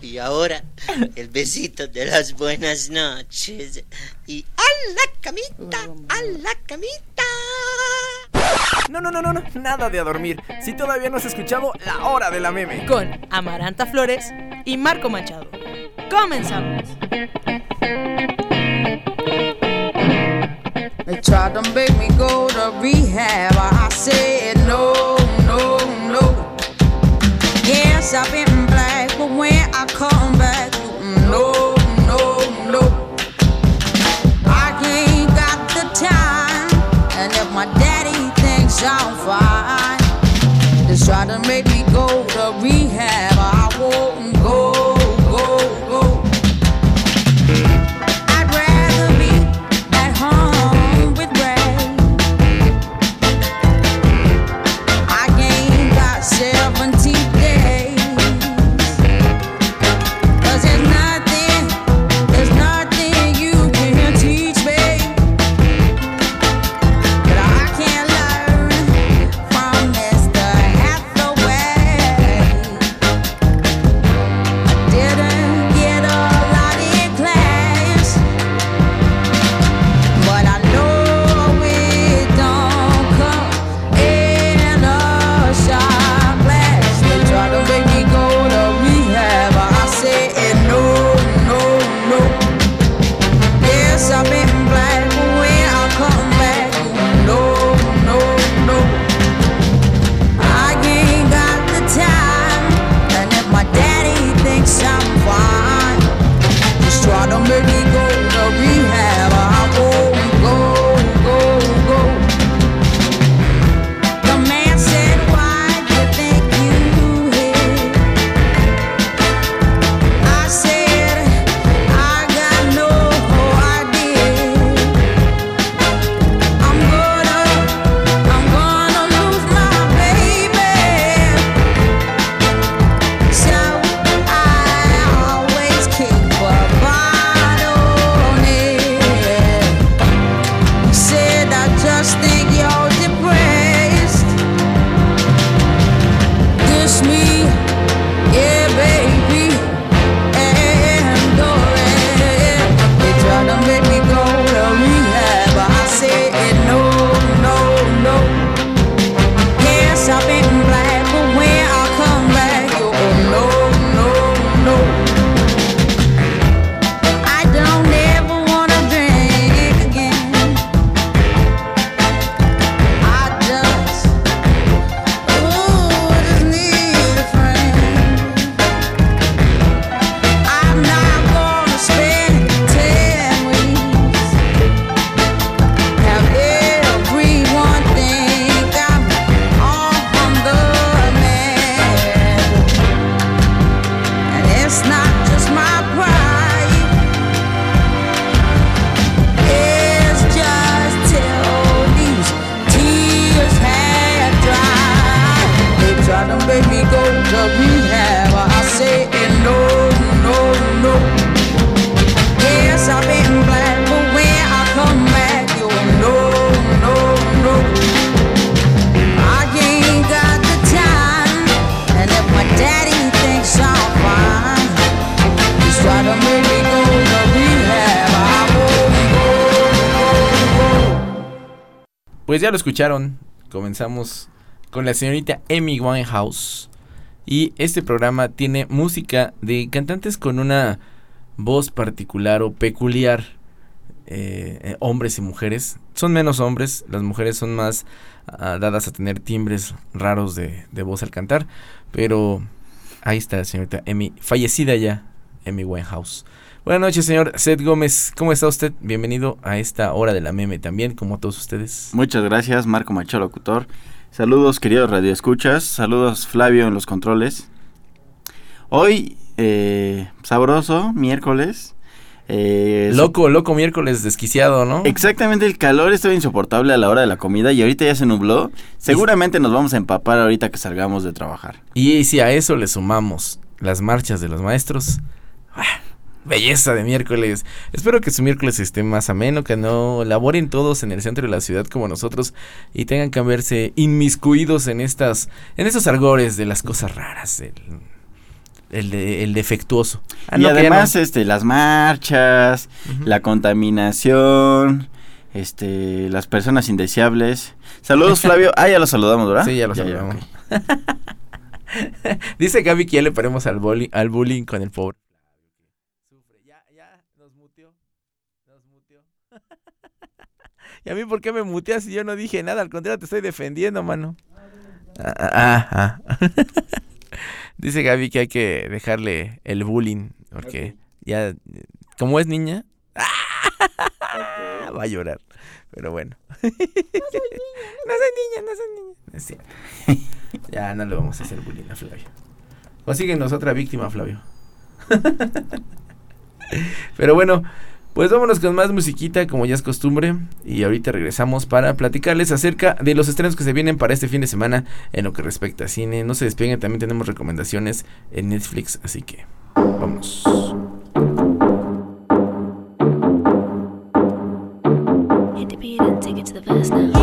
Y ahora, el besito de las buenas noches. Y ¡a la camita! ¡A la camita! No, nada de a dormir. Si todavía no has escuchado La Hora de la Meme. Con Amaranta Flores y Marco Machado. ¡Comenzamos! They tried to make me go to rehab. I said no, no, no. Yes, I've been black, but when I come back, no, no, no. I ain't got the time, and if my daddy thinks I'm fine, just try to make me go to rehab. I won't go, go, go. I'd rather be at home with Ray. I ain't got 17 days, 'cause there's nothing you can teach me that I can't learn from Mr. Hathaway. I didn't get a lot in class, but I know it don't come in a shot glass. They try to make me go to rehab, I said no, no, no. Yes, I've been black, but when I come back, no, no, no. I ain't got the time, and if my daddy thinks I'm fine, just try to make me go to rehab. I won't go, go, go. The man said, why do you think you hit? I said, I got no idea. I'm gonna lose my baby, so I always keep a bottle near. He said, I just think you're depressed. Dish me, yeah, baby, and go ahead. They try to make me go to rehab, I said no, no, no. Yes, I've been black, but when I come back, oh no, no, no. I don't ever wanna drink again. I just need a friend. I'm not gonna spend 10 weeks. Have everyone think I'm on the man. And it's not just my pride, it's just till these tears had dried. They try to make me go to rehab, I say no, no, no. Yes, I've been black, but when I come back, you no, no, no. I ain't got the time, and if my daddy thinks I'm fine, just try to make me go to rehab. I won't go, go, go. Pues ya lo escucharon. Comenzamos con la señorita Amy Winehouse. Y este programa tiene música de cantantes con una voz particular o peculiar. Hombres y mujeres. Son menos hombres, las mujeres son más dadas a tener timbres raros de voz al cantar. Pero ahí está la señorita Amy, fallecida ya, Amy Winehouse. Buenas noches, señor Seth Gómez. ¿Cómo está usted? Bienvenido a esta hora de la meme también, como a todos ustedes. Muchas gracias, Marco Machado, locutor. Saludos, queridos radioescuchas. Saludos, Flavio, en los controles. Hoy, sabroso, miércoles. Loco miércoles desquiciado, ¿no? Exactamente, el calor estaba insoportable a la hora de la comida y ahorita ya se nubló. Seguramente nos vamos a empapar ahorita que salgamos de trabajar. Y si a eso le sumamos las marchas de los maestros, belleza de miércoles. Espero que su miércoles esté más ameno, que no laboren todos en el centro de la ciudad como nosotros y tengan que verse inmiscuidos en estos argores de las cosas raras, el defectuoso. Y no, además, no. Las marchas, Uh-huh. la contaminación, las personas indeseables. Saludos, Flavio. Ya lo saludamos, ¿verdad? Sí, ya lo saludamos. Ok. Dice Gaby que ya le paremos al bullying con el pobre. Ya, nos muteó. ¿Y a mí por qué me muteas si yo no dije nada? Al contrario, te estoy defendiendo, mano. Dice Gaby que hay que dejarle el bullying, porque ya, como es niña, va a llorar. Pero bueno. No soy niña. Es cierto. Ya no le vamos a hacer bullying a Flavio. Consíguenos otra víctima, Flavio. Pero bueno, pues vámonos con más musiquita, como ya es costumbre. Y ahorita regresamos para platicarles acerca de los estrenos que se vienen para este fin de semana en lo que respecta a cine. No se despeguen, también tenemos recomendaciones en Netflix, así que vámonos. Hit the beat and take it to the verse now.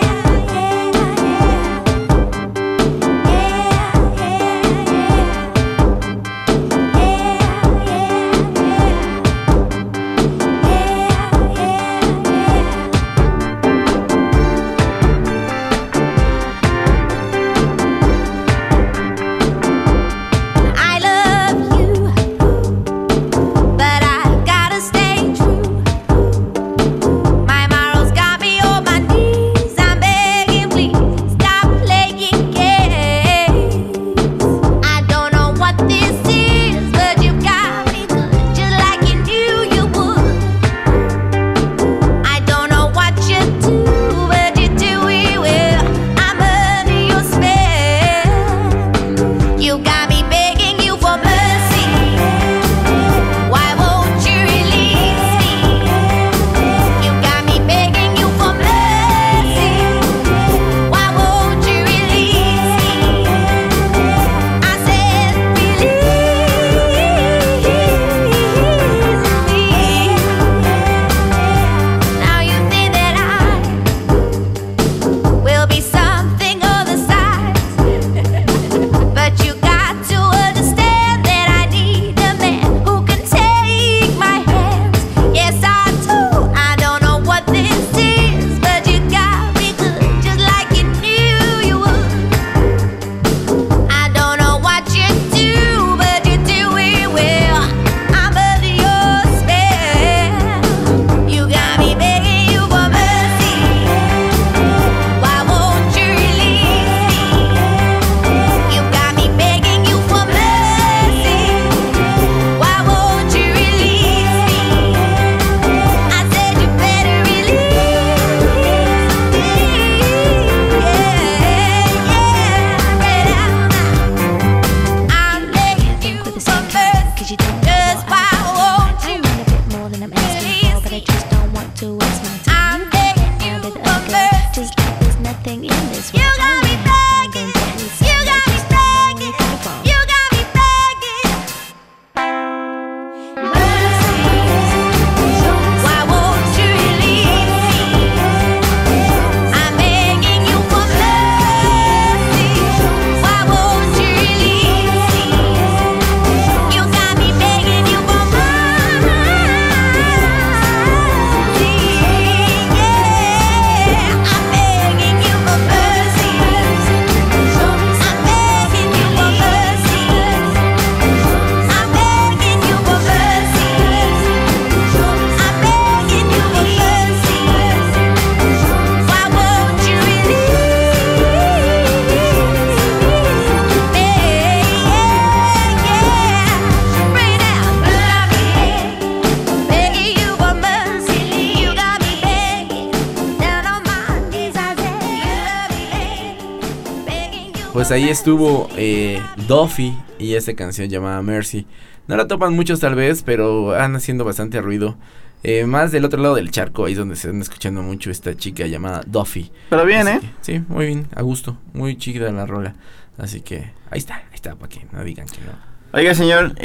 Pues ahí estuvo Duffy y esta canción llamada Mercy. No la topan muchos tal vez, pero anda haciendo bastante ruido. Más del otro lado del charco, ahí es donde se anda escuchando mucho esta chica llamada Duffy. Pero bien, Así que, sí, muy bien, a gusto, muy chiquita la rola. Así que ahí está, para que no digan que no. Oiga, señor,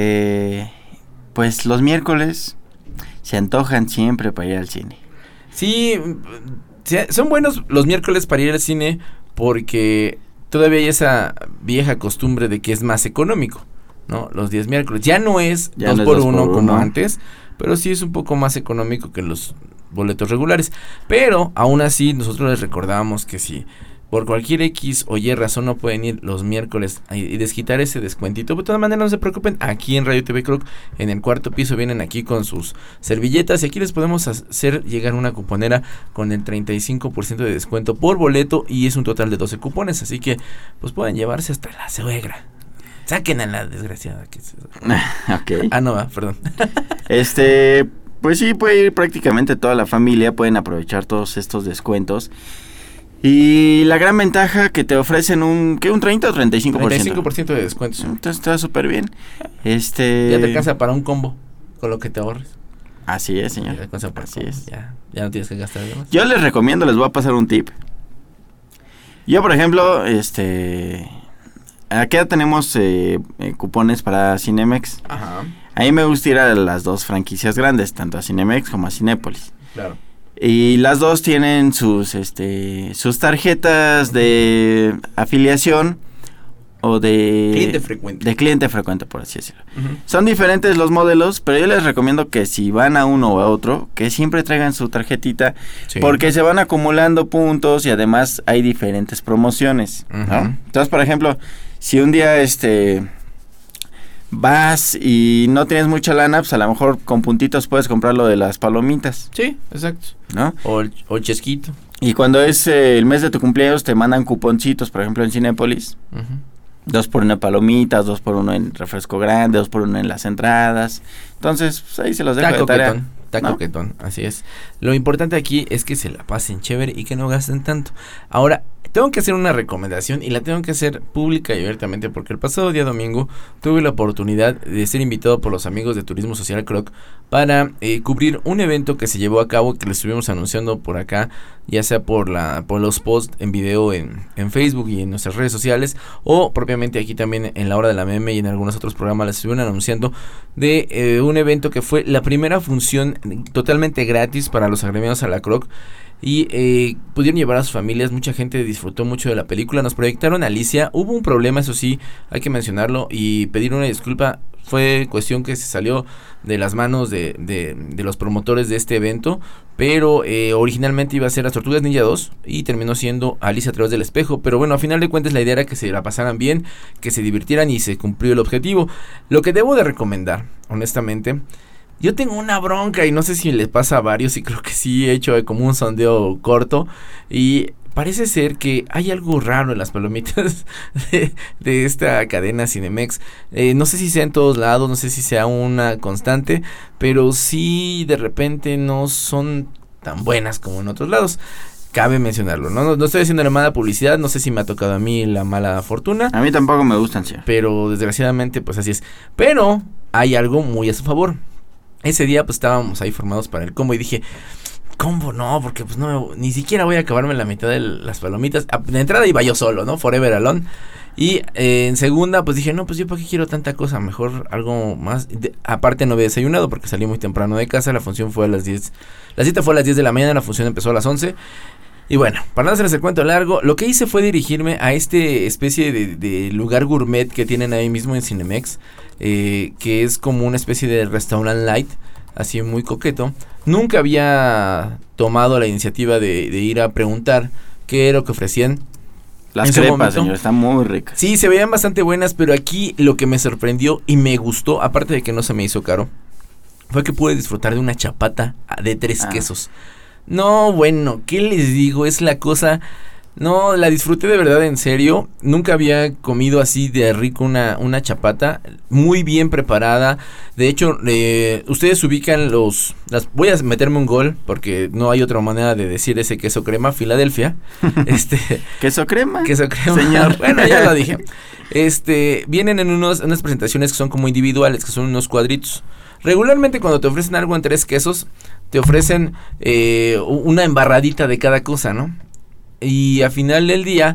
pues los miércoles se antojan siempre para ir al cine. Sí, son buenos los miércoles para ir al cine porque todavía hay esa vieja costumbre de que es más económico. ¿no? Los días miércoles. Ya no es Ya 2 no es por 2 1 por como 1. antes, pero sí es un poco más económico que los boletos regulares. Pero aún así nosotros les recordábamos que si por cualquier X o Y razón no pueden ir los miércoles y desquitar ese descuentito, de todas maneras no se preocupen, aquí en Radio TV Croc, en el cuarto piso, vienen aquí con sus servilletas y aquí les podemos hacer llegar una cuponera con el 35% de descuento por boleto y es un total de 12 cupones, así que pues pueden llevarse hasta la suegra. Saquen a la desgraciada. Ok. Ah, no, perdón. Pues sí, puede ir prácticamente toda la familia, pueden aprovechar todos estos descuentos. Y la gran ventaja que te ofrecen un 30 o 35%. 35% de descuento. Entonces está súper bien. Ya te alcanza para un combo con lo que te ahorres. Así es, señor. Ya te alcanza para Así combo. es. Ya no tienes que gastar de más. Yo les recomiendo, les voy a pasar un tip. Yo, por ejemplo, aquí ya tenemos cupones para Cinemex. Ajá. A mí me gusta ir a las dos franquicias grandes, tanto a Cinemex como a Cinépolis. Claro. Y las dos tienen sus tarjetas de afiliación o de cliente frecuente, por así decirlo. Uh-huh. Son diferentes los modelos, pero yo les recomiendo que si van a uno o a otro, que siempre traigan su tarjetita, Sí. porque se van acumulando puntos y además hay diferentes promociones, ¿no? Uh-huh. Entonces, por ejemplo, si un día vas y no tienes mucha lana, pues a lo mejor con puntitos puedes comprar lo de las palomitas, Sí, exacto. ¿no? O el chesquito. Y cuando es el mes de tu cumpleaños te mandan cuponcitos, por ejemplo en Cinépolis, Uh-huh. 2 por 1 en palomitas, 2 por 1 en refresco grande, 2 por 1 en las entradas. Entonces, pues ahí se los dejo de tarea. Está ¿no? coquetón, así es. Lo importante aquí es que se la pasen chévere y que no gasten tanto. Ahora, tengo que hacer una recomendación y la tengo que hacer pública y abiertamente porque el pasado día domingo tuve la oportunidad de ser invitado por los amigos de Turismo Social Croc para cubrir un evento que se llevó a cabo, que le estuvimos anunciando por acá, ya sea por los posts en video en Facebook y en nuestras redes sociales, o propiamente aquí también en La Hora de la Meme y en algunos otros programas les estuvieron anunciando de un evento que fue la primera función totalmente gratis para los agremiados a la Croc. Y pudieron llevar a sus familias, mucha gente disfrutó mucho de la película, nos proyectaron Alicia, hubo un problema, eso sí, hay que mencionarlo y pedir una disculpa, fue cuestión que se salió de las manos de los promotores de este evento, pero originalmente iba a ser Las Tortugas Ninja 2 y terminó siendo Alicia a través del espejo, pero bueno, a final de cuentas la idea era que se la pasaran bien, que se divirtieran y se cumplió el objetivo. Lo que debo de recomendar, honestamente, yo tengo una bronca y no sé si les pasa a varios y creo que sí he hecho como un sondeo corto y parece ser que hay algo raro en las palomitas de esta cadena Cinemex. No sé si sea en todos lados, no sé si sea una constante, pero sí de repente no son tan buenas como en otros lados. Cabe mencionarlo, no estoy haciendo la mala publicidad, no sé si me ha tocado a mí la mala fortuna. A mí tampoco me gustan, sí. Pero desgraciadamente pues así es. Pero hay algo muy a su favor. Ese día pues estábamos ahí formados para el combo y dije, combo no, porque pues no, ni siquiera voy a acabarme la mitad de las palomitas. De entrada iba yo solo, ¿no? Forever alone. Y en segunda pues dije, no, pues yo para qué quiero tanta cosa, mejor algo más. Aparte no había desayunado porque salí muy temprano de casa, la función fue a las 10. La cita fue a las 10 de la mañana, la función empezó a las 11. Y bueno, para no hacerles el cuento largo, lo que hice fue dirigirme a este especie de lugar gourmet que tienen ahí mismo en Cinemex, que es como una especie de restaurant light, así muy coqueto. Nunca había tomado la iniciativa de ir a preguntar qué era lo que ofrecían. Las crepas, señor, están muy ricas. Sí, se veían bastante buenas, pero aquí lo que me sorprendió y me gustó, aparte de que no se me hizo caro, fue que pude disfrutar de una chapata de 3 quesos. No, bueno, ¿qué les digo? Es la cosa... No, la disfruté de verdad, en serio. Nunca había comido así de rico una chapata. Muy bien preparada. De hecho, ustedes ubican voy a meterme un gol, porque no hay otra manera de decir ese queso crema. Filadelfia. ¿Queso crema? Queso crema. Señor. Bueno, ya lo dije. Vienen en unas presentaciones que son como individuales, que son unos cuadritos. Regularmente cuando te ofrecen algo en 3 quesos, te ofrecen una embarradita de cada cosa, ¿no? Y al final del día,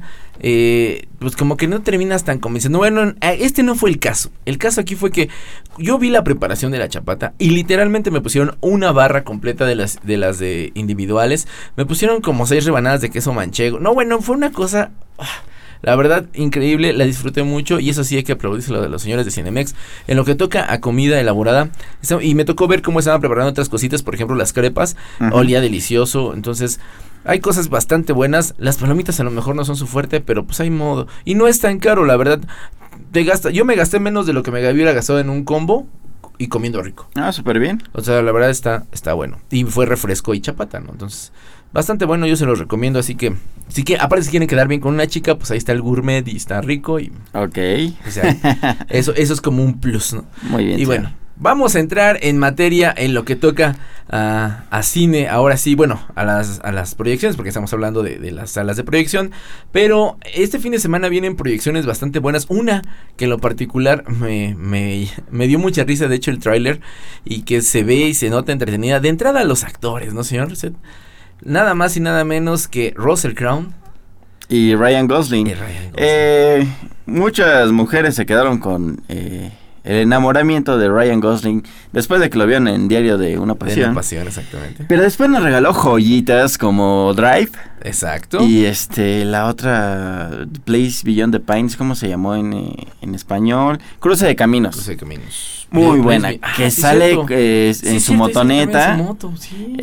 pues como que no terminas tan convencido. Bueno, este no fue el caso. El caso aquí fue que yo vi la preparación de la chapata y literalmente me pusieron una barra completa de las individuales. Me pusieron como 6 rebanadas de queso manchego. No, bueno, fue una cosa... La verdad, increíble, la disfruté mucho y eso sí hay que aplaudirse lo de los señores de Cinemex. En lo que toca a comida elaborada, y me tocó ver cómo estaban preparando otras cositas, por ejemplo, las crepas, olía delicioso, entonces hay cosas bastante buenas. Las palomitas a lo mejor no son su fuerte, pero pues hay modo. Y no es tan caro, la verdad. Yo me gasté menos de lo que me hubiera gastado en un combo y comiendo rico. Ah, súper bien. O sea, la verdad está bueno. Y fue refresco y chapata, ¿no? Entonces, bastante bueno, yo se los recomiendo. Así que, aparte si quieren quedar bien con una chica, pues ahí está el gourmet y está rico. Y, ok. O sea, eso es como un plus, ¿no? Muy bien. Y bueno, vamos a entrar en materia en lo que toca a cine, ahora sí, bueno, a las proyecciones, porque estamos hablando de las salas de proyección, pero este fin de semana vienen proyecciones bastante buenas, una que en lo particular me dio mucha risa, de hecho el tráiler, y que se ve y se nota entretenida, de entrada los actores, ¿no, señor? Nada más y nada menos que Russell Crowe y Ryan Gosling. Muchas mujeres se quedaron con el enamoramiento de Ryan Gosling después de que lo vieron en Diario de una Pasión. De una Pasión, exactamente. Pero después nos regaló joyitas como Drive. Exacto. Y la otra, Place Beyond the Pines, ¿cómo se llamó en español? Cruce de Caminos. Cruce de Caminos. Muy buena. Que sale en su motoneta. En su moto, sí.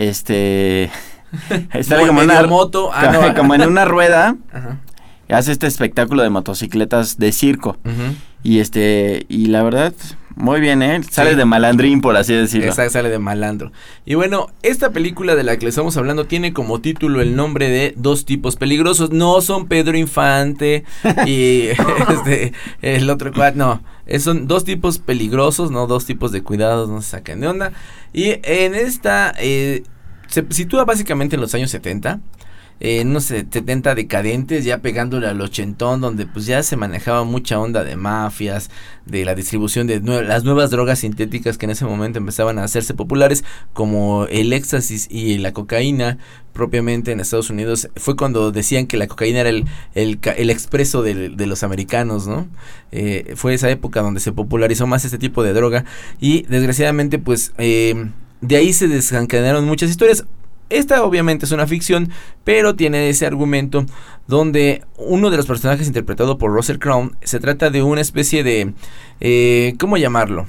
Sale como en una moto. Como en una rueda. Ajá. Hace este espectáculo de motocicletas de circo. Uh-huh. Y la verdad, muy bien, sale de malandrín, por así decirlo. Exacto, sale de malandro. Y bueno, esta película de la que le estamos hablando tiene como título el nombre de Dos tipos peligrosos. No son Pedro Infante y el otro cual, no. Son dos tipos peligrosos, no dos tipos de cuidados, no se saquen de onda. Y en esta se sitúa básicamente en los años 70. Unos 70 decadentes, ya pegándole al ochentón, donde pues ya se manejaba mucha onda de mafias, de la distribución de las nuevas drogas sintéticas que en ese momento empezaban a hacerse populares, como el éxtasis y la cocaína, propiamente en Estados Unidos. Fue cuando decían que la cocaína era el expreso de los americanos, ¿no? Fue esa época donde se popularizó más este tipo de droga, y desgraciadamente pues de ahí se desencadenaron muchas historias. Esta obviamente es una ficción, pero tiene ese argumento donde uno de los personajes interpretado por Russell Crowe se trata de una especie de, ¿cómo llamarlo?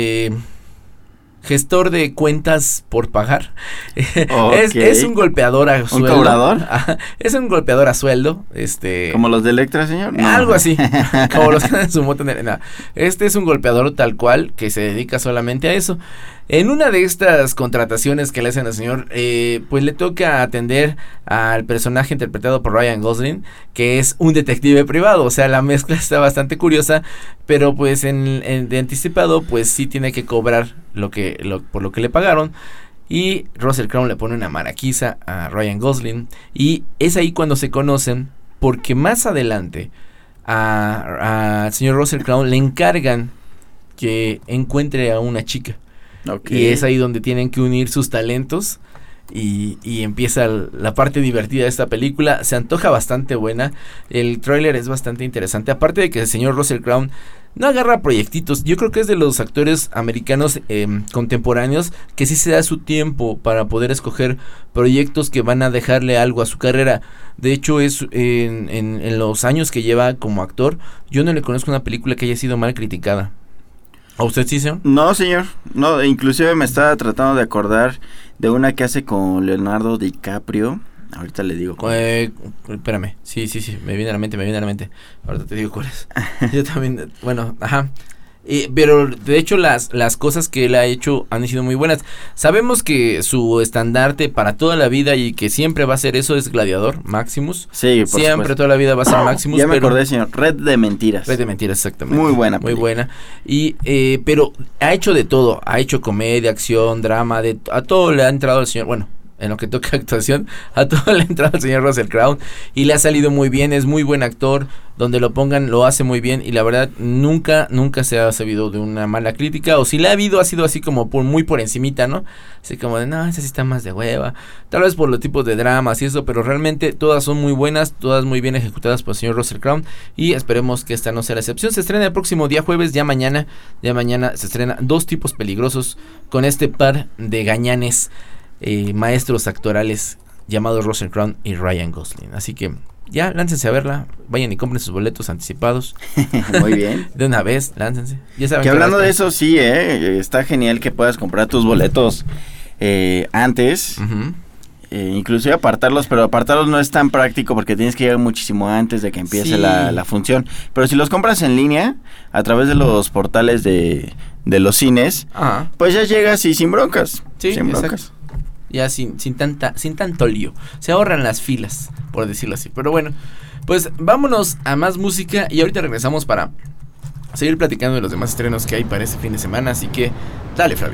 Gestor de cuentas por pagar. Okay. Es un golpeador a sueldo. ¿Un cobrador? Es un golpeador a sueldo. ¿Como los de Electra, señor? No. Algo así. Como los que dan su moto. No. Este es un golpeador tal cual que se dedica solamente a eso. En una de estas contrataciones que le hacen al señor, pues le toca atender al personaje interpretado por Ryan Gosling, que es un detective privado. O sea, la mezcla está bastante curiosa, pero pues de anticipado, pues sí tiene que cobrar por lo que le pagaron. Y Russell Crowe le pone una maraquiza a Ryan Gosling, y es ahí cuando se conocen, porque más adelante al señor Russell Crowe le encargan que encuentre a una chica. Okay. Y es ahí donde tienen que unir sus talentos y empieza la parte divertida de esta película. Se antoja bastante buena. El tráiler es bastante interesante. Aparte de que el señor Russell Crowe no agarra proyectitos. Yo creo que es de los actores americanos contemporáneos que sí se da su tiempo para poder escoger proyectos que van a dejarle algo a su carrera. De hecho, es en los años que lleva como actor, yo no le conozco una película que haya sido mal criticada. ¿A usted sí, señor? No, señor. No, inclusive me estaba tratando de acordar de una que hace con Leonardo DiCaprio. Ahorita le digo. Espérame. Sí. Me viene a la mente. Ahorita te digo cuál es. Yo también, bueno, ajá. Pero de hecho las cosas que él ha hecho han sido muy buenas. Sabemos que su estandarte para toda la vida y que siempre va a ser eso es Gladiador, Maximus. Sí, por siempre supuesto. Toda la vida va a ser Maximus. Ya me acordé, señor. Red de Mentiras, exactamente. Muy buena. Muy buena. Y pero ha hecho de todo. Ha hecho comedia, acción, drama, a todo le ha entrado el señor. Bueno, en lo que toca actuación, a todo le ha entrado el señor Russell Crowe y le ha salido muy bien. Es muy buen actor. Donde lo pongan lo hace muy bien, y la verdad nunca se ha sabido de una mala crítica, o si la ha habido ha sido así como muy por encimita, ¿no? Así como de, no, esa sí está más de hueva, tal vez por los tipos de dramas y eso, pero realmente todas son muy buenas, todas muy bien ejecutadas por el señor Russell Crowe, y esperemos que esta no sea la excepción. Se estrena el próximo día jueves, ya mañana se estrena Dos tipos peligrosos, con este par de gañanes maestros actorales llamados Russell Crowe y Ryan Gosling, así que ya, láncense a verla. Vayan y compren sus boletos anticipados. Muy bien. De una vez, láncense. Ya saben Que hablando va a de estar. eso, sí, está genial que puedas comprar tus boletos antes. Ujú. Inclusive apartarlos, pero apartarlos no es tan práctico porque tienes que llegar muchísimo antes de que empiece Sí. la función. Pero si los compras en línea, a través de los portales de los cines, Ah, pues ya llegas y sin broncas. sí, sin broncas. exacto. Ya sin tanto lío. Se ahorran las filas, por decirlo así. Pero bueno, pues vámonos a más música y ahorita regresamos para seguir platicando de los demás estrenos que hay para este fin de semana. Así que, dale, Flavio.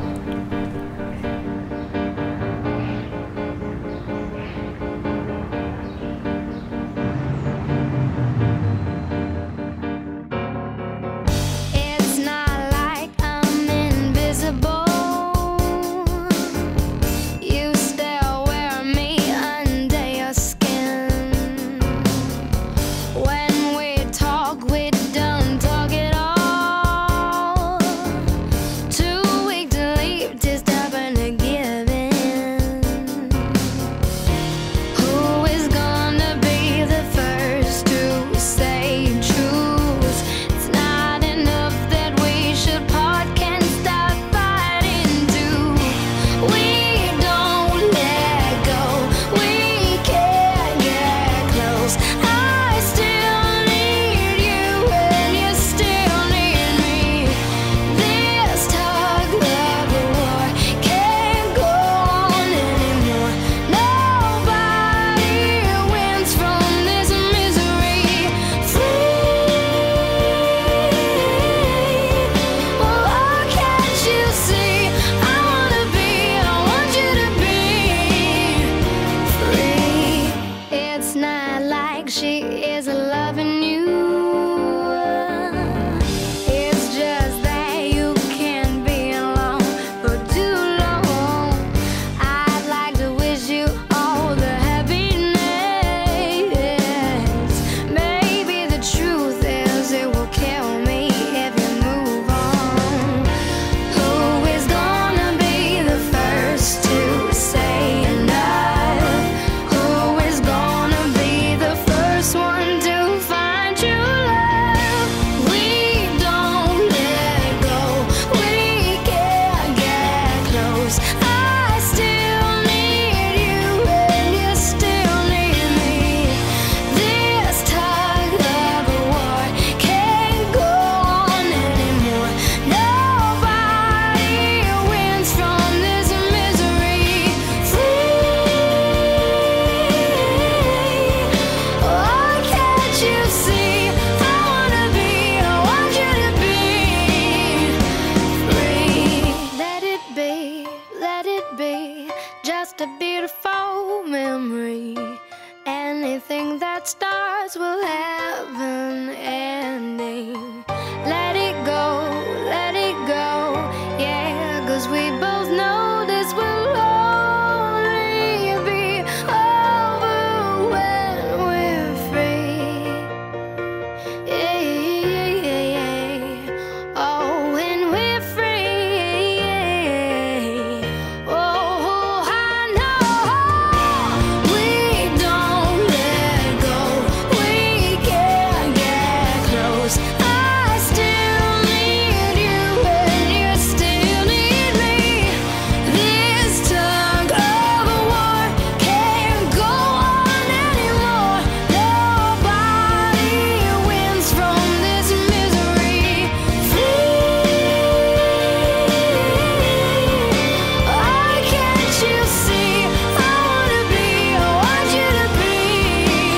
It's not like I'm invisible. You still wear me under your skin. When we talk, we don't talk at all. Too weak to leave, too stubborn to give in. Who is gonna be the first to say truth? It's not enough that we should part, can't stop fighting too. We don't let go, we can't get close. I still need you and you still need me. This tug of war can't go on anymore. Nobody wins from this misery. Free. Oh, can't you see? I want you to be free. It's not like she is loving you. It's just that you can't be alone for too long. I'd like to wish you all the happiness. Maybe the truth is it will kill me if you move on. Who is gonna be the first to say enough? Who is gonna be the first one to find true love? We don't let go, we can't get close. I still need you and you still need me. This tug of war can't go on anymore. Nobody wins from this misery. Free. Oh, can't you see? I want you to be free. Let it be, just a beautiful memory. Anything that starts will have an ending. Let it go, yeah, 'cause we both know this will only be over when we're free. Oh, when we're free. Oh, I know we don't let go, we can't get close. I still need you and you still need me. This tug of war can't go on anymore. Nobody wins from this misery. Free. Oh, can't you see? I want you to be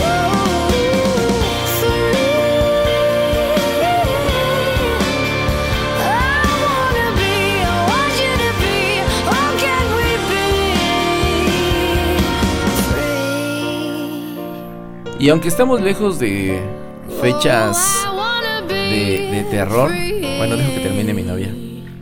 free. I want you to be. Oh, can we be free? Y aunque estamos lejos de fechas de terror, bueno, dejo que termine mi novia.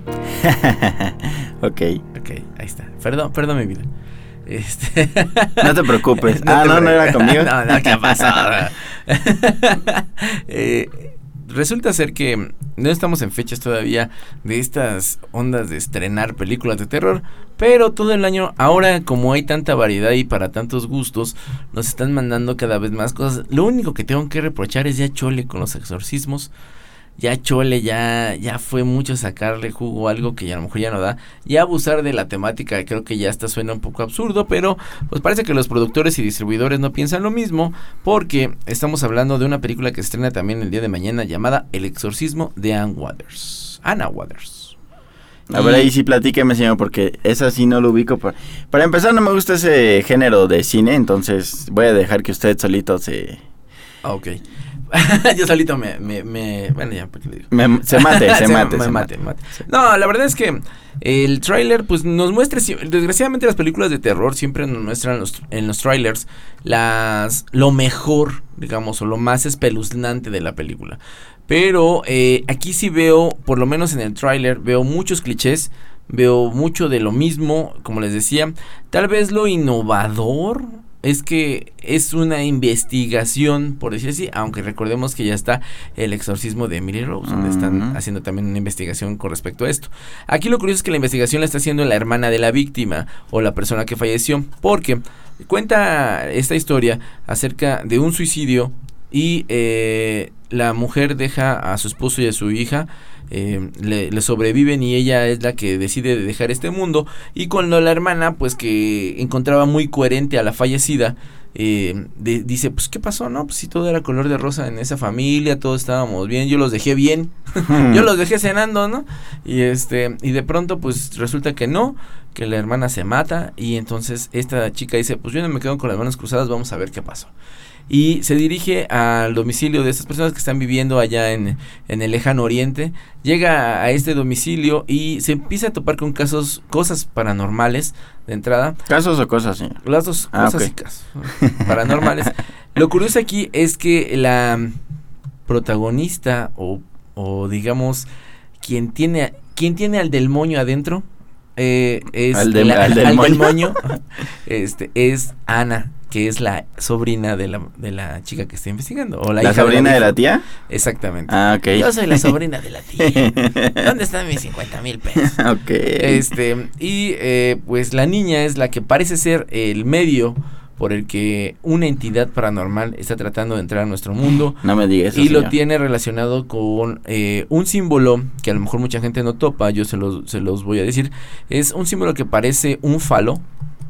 Ok. Ok, ahí está. Perdón mi vida. No te preocupes. te no pre- era conmigo. No, ¿qué pasó? resulta ser que no estamos en fechas todavía de estas ondas de estrenar películas de terror, pero todo el año, ahora como hay tanta variedad y para tantos gustos, nos están mandando cada vez más cosas. Lo único que tengo que reprochar es ya chole con los exorcismos. Ya chole, ya fue mucho sacarle jugo a algo que ya a lo mejor ya no da. Ya abusar de la temática creo que ya hasta suena un poco absurdo, pero pues parece que los productores y distribuidores no piensan lo mismo, porque estamos hablando de una película que se estrena también el día de mañana llamada El exorcismo de Anna Waters. A ver, ahí sí platíqueme, señor, porque esa sí no lo ubico. Para empezar, no me gusta ese género de cine, entonces voy a dejar que usted solito se... Ok. Yo solito bueno, ya, ¿para qué le digo? Se mate. No, la verdad es que el tráiler pues nos muestra, desgraciadamente las películas de terror siempre nos muestran en los trailers lo mejor, digamos, o lo más espeluznante de la película. Pero aquí sí veo, por lo menos en el tráiler, veo muchos clichés, veo mucho de lo mismo, como les decía. Tal vez lo innovador es que es una investigación, por decir así, aunque recordemos que ya está El exorcismo de Emily Rose, donde están haciendo también una investigación con respecto a esto. Aquí lo curioso es que la investigación la está haciendo la hermana de la víctima o la persona que falleció, porque cuenta esta historia acerca de un suicidio y la mujer deja a su esposo y a su hija. Le sobreviven y ella es la que decide dejar este mundo, y cuando la hermana pues que encontraba muy coherente a la fallecida, dice pues qué pasó, no, pues si todo era color de rosa en esa familia, todos estábamos bien, yo los dejé bien, yo los dejé cenando, ¿no? Y de pronto pues resulta que no, que la hermana se mata, y entonces esta chica dice pues yo no me quedo con las manos cruzadas, vamos a ver qué pasó. Y se dirige al domicilio de estas personas que están viviendo allá en el lejano oriente. Llega a este domicilio y se empieza a topar con cosas paranormales de entrada. ¿Casos o cosas, señor? Las dos cosas, okay. Y casos paranormales. Lo curioso aquí es que la protagonista o digamos quien tiene al demonio adentro es al demonio es Ana, que es la sobrina de la chica que está investigando. O ¿La hija sobrina de la tía? Exactamente. Ah, ok. Yo soy la sobrina de la tía. ¿Dónde están mis 50,000 pesos? Ok. Pues la niña es la que parece ser el medio por el que una entidad paranormal está tratando de entrar a nuestro mundo. No me digas eso, y señor. lo tiene relacionado con un símbolo que a lo mejor mucha gente no topa, yo se los voy a decir. Es un símbolo que parece un falo,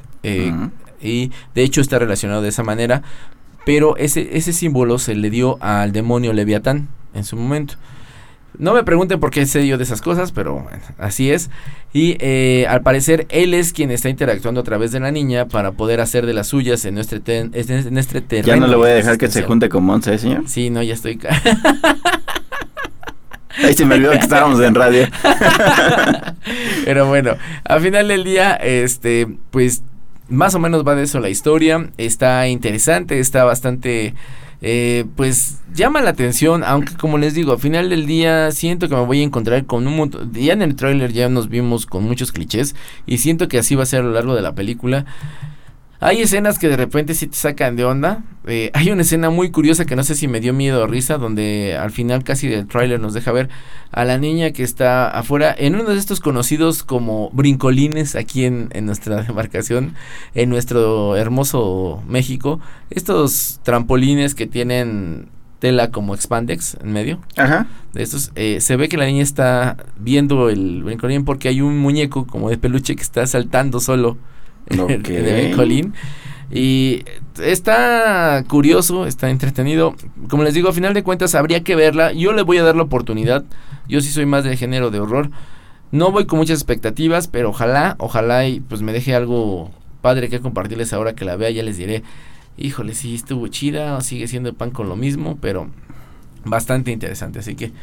y de hecho está relacionado de esa manera, pero ese símbolo se le dio al demonio Leviatán en su momento. No me pregunten por qué sé yo de esas cosas, pero bueno, así es. Y al parecer él es quien está interactuando a través de la niña para poder hacer de las suyas en este terreno. Ya no le voy a dejar que se junte con Monse, señor. Sí, no, ya estoy... Ahí se me olvidó que estábamos en radio. Pero bueno, al final del día, pues más o menos va de eso la historia. Está interesante, está bastante... pues llama la atención, aunque como les digo, al final del día siento que me voy a encontrar con un montón, ya en el tráiler ya nos vimos con muchos clichés y siento que así va a ser a lo largo de la película. Hay escenas que de repente sí te sacan de onda. Hay una escena muy curiosa que no sé si me dio miedo o risa, donde al final casi del tráiler nos deja ver a la niña que está afuera en uno de estos conocidos como brincolines aquí en nuestra demarcación, en nuestro hermoso México. Estos trampolines que tienen tela como expandex en medio. Ajá. De estos, se ve que la niña está viendo el brincolín porque hay un muñeco como de peluche que está saltando solo. Okay. De brincolín. Y está curioso, está entretenido. Como les digo, a final de cuentas habría que verla. Yo le voy a dar la oportunidad. Yo sí soy más del género de horror. No voy con muchas expectativas, pero ojalá y pues me deje algo padre que compartirles ahora que la vea. Ya les diré, híjole, sí estuvo chida o sigue siendo pan con lo mismo, pero bastante interesante. Así que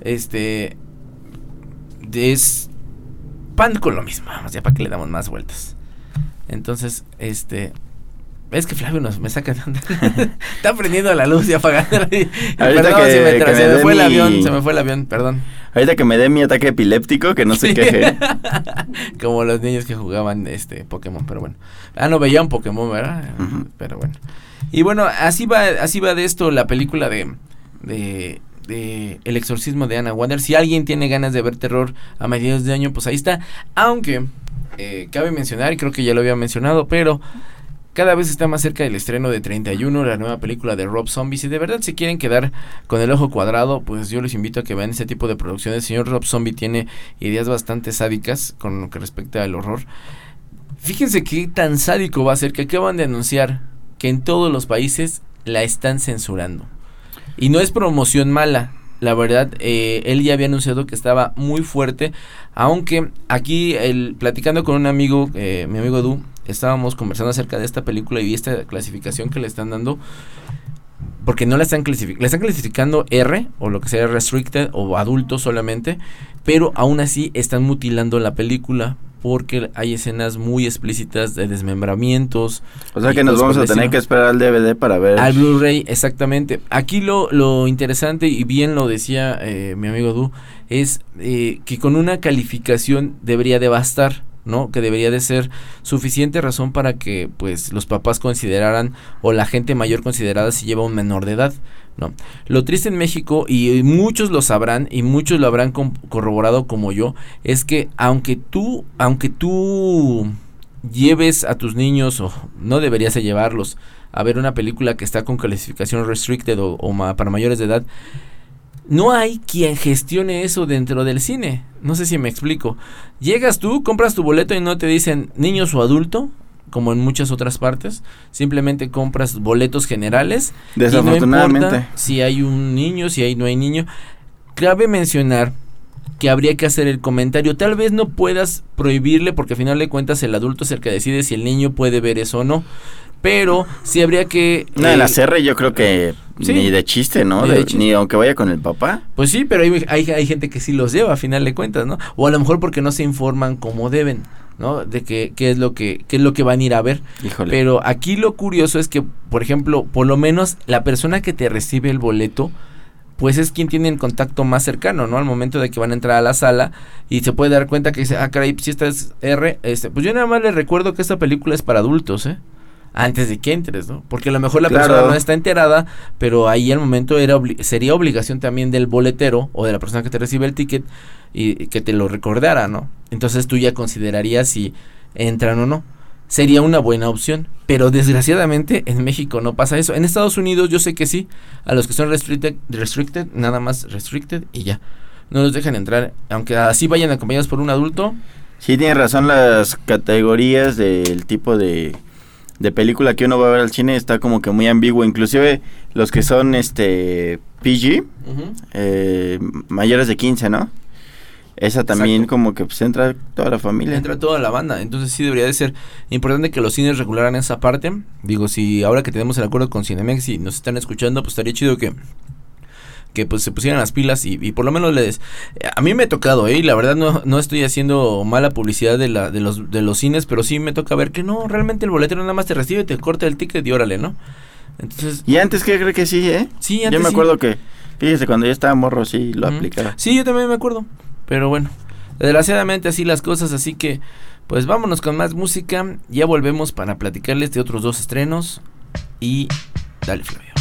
es pan con lo mismo. Vamos, ya para que le damos más vueltas. Entonces, es que Flavio me saca está prendiendo la luz y apagándola. Perdón, se me fue el avión, perdón. Ahorita que me dé mi ataque epiléptico, que no se queje. Como los niños que jugaban Pokémon, pero bueno. No veían Pokémon, ¿verdad? Uh-huh. Pero bueno. Y bueno, así va de esto la película de El exorcismo de Anna Wander. Si alguien tiene ganas de ver terror a mediados de año, pues ahí está. Aunque cabe mencionar, y creo que ya lo había mencionado, pero cada vez está más cerca del estreno de 31, la nueva película de Rob Zombie. Si de verdad se quieren quedar con el ojo cuadrado, pues yo les invito a que vean ese tipo de producciones. El señor Rob Zombie tiene ideas bastante sádicas con lo que respecta al horror. Fíjense qué tan sádico va a ser que acaban de anunciar que en todos los países la están censurando. Y no es promoción mala. La verdad, él ya había anunciado que estaba muy fuerte, aunque aquí, platicando con un amigo, mi amigo Edu, estábamos conversando acerca de esta película y vi esta clasificación que le están dando, porque no la están clasificando, le están clasificando R, o lo que sea restricted, o adulto solamente, pero aún así están mutilando la película, porque hay escenas muy explícitas de desmembramientos. O sea que nos vamos a tener que esperar al DVD para ver. Al Blu-ray, exactamente. Aquí lo interesante, y bien lo decía mi amigo Du, es que con una calificación debería de bastar, ¿no? Que debería de ser suficiente razón para que pues los papás consideraran, o la gente mayor considerada, si lleva un menor de edad, ¿no? Lo triste en México, y muchos lo sabrán y muchos lo habrán corroborado como yo, es que aunque tú lleves a tus niños, o no deberías de llevarlos a ver una película que está con calificación restricted o para mayores de edad, no hay quien gestione eso dentro del cine. No sé si me explico. Llegas tú, compras tu boleto y no te dicen niños o adulto, como en muchas otras partes. Simplemente compras boletos generales. Desafortunadamente. Y no importa si hay un niño, si no hay niño. Cabe mencionar que habría que hacer el comentario. Tal vez no puedas prohibirle, porque al final de cuentas el adulto es el que decide si el niño puede ver eso o no. Pero sí habría que... No, en la CR yo creo que sí, ni de chiste, ¿no? Ni aunque vaya con el papá. Pues sí, pero hay gente que sí los lleva a final de cuentas, ¿no? O a lo mejor porque no se informan como deben, ¿no? De qué es lo que van a ir a ver. Híjole. Pero aquí lo curioso es que, por ejemplo, por lo menos la persona que te recibe el boleto, pues es quien tiene el contacto más cercano, ¿no? Al momento de que van a entrar a la sala y se puede dar cuenta que dice, caray, si esta es R, pues yo nada más les recuerdo que esta película es para adultos, antes de que entres, ¿no? Porque a lo mejor la persona no está enterada, pero ahí al momento sería obligación también del boletero o de la persona que te recibe el ticket y que te lo recordara, ¿no? Entonces tú ya considerarías si entran o no. Sería una buena opción, pero desgraciadamente en México no pasa eso. En Estados Unidos yo sé que sí, a los que son restricted, nada más restricted y ya. No los dejan entrar, aunque así vayan acompañados por un adulto. Sí, tienes razón, las categorías del tipo de película que uno va a ver al cine está como que muy ambiguo, inclusive los que son PG, mayores de 15, ¿no? Esa también. Exacto. Como que pues entra toda la familia. Entra toda la banda, entonces sí debería de ser importante que los cines regularan esa parte. Digo, si ahora que tenemos el acuerdo con Cinemex y nos están escuchando, pues estaría chido que pues se pusieran las pilas y por lo menos a mí me ha tocado, y la verdad no estoy haciendo mala publicidad de los cines, pero sí me toca ver que no, realmente el boletero nada más te recibe, te corta el ticket y órale, ¿no? Entonces, y antes que creo que sí, Sí, antes yo me acuerdo que, fíjese, cuando yo estaba morro sí lo aplicaba. Sí, yo también me acuerdo, pero bueno, desgraciadamente así las cosas, así que pues vámonos con más música, ya volvemos para platicarles de otros 2 estrenos y dale, Flavio.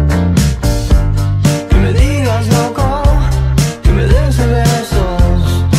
Que me digas loco, que me des besos.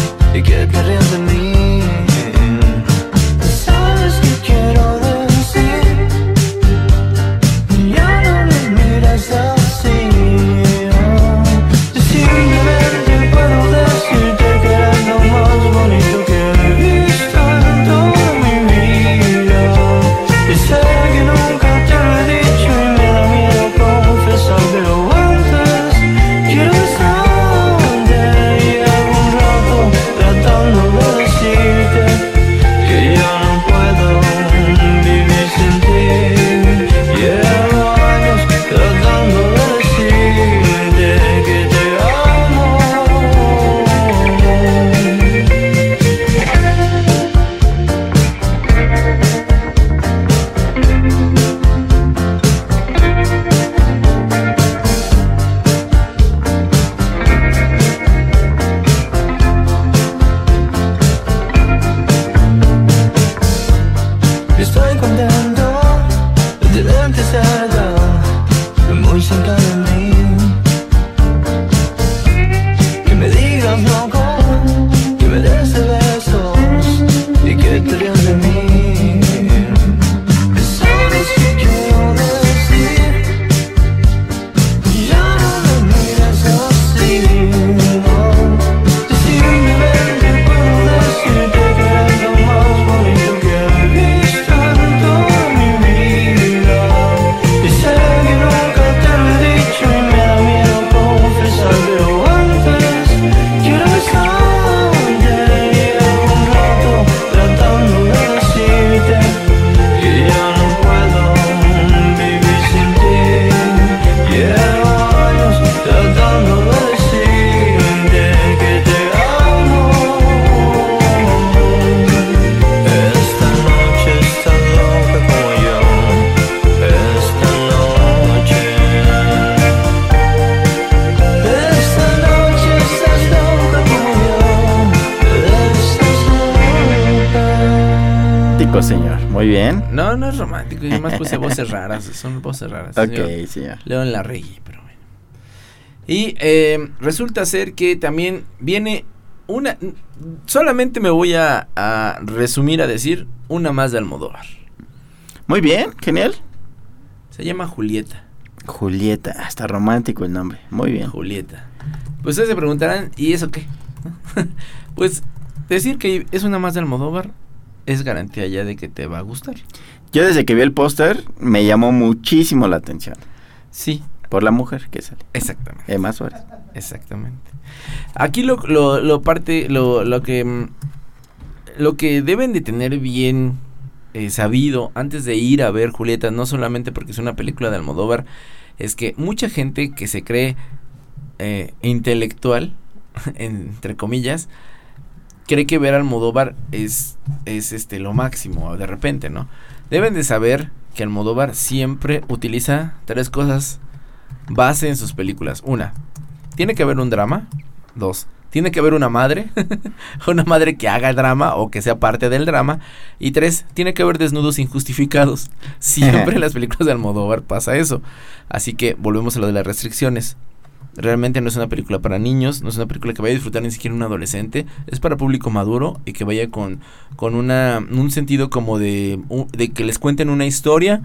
romántico, señor. Muy bien. No, no es romántico. Yo más puse voces raras. Son voces raras. Ok, señor. León Larregui, pero bueno. Y resulta ser que también viene una... Solamente me voy a resumir a decir una más de Almodóvar. Muy bien, genial. Se llama Julieta. Julieta, hasta romántico el nombre. Muy bien. Julieta. Pues ustedes se preguntarán, ¿y eso qué? Pues decir que es una más de Almodóvar es garantía ya de que te va a gustar. Yo desde que vi el póster me llamó muchísimo la atención. Sí. Por la mujer que sale. Exactamente. Emma Suárez. Exactamente. Aquí lo que deben de tener bien sabido antes de ir a ver Julieta, no solamente porque es una película de Almodóvar, es que mucha gente que se cree intelectual, entre comillas, cree que ver a Almodóvar es lo máximo de repente, ¿no? Deben de saber que Almodóvar siempre utiliza 3 cosas base en sus películas. 1, tiene que haber un drama. 2, tiene que haber una madre, una madre que haga el drama o que sea parte del drama. Y 3, tiene que haber desnudos injustificados. Siempre en las películas de Almodóvar pasa eso. Así que volvemos a lo de las restricciones. Realmente no es una película para niños, no es una película que vaya a disfrutar ni siquiera un adolescente, es para público maduro y que vaya con un sentido como de que les cuenten una historia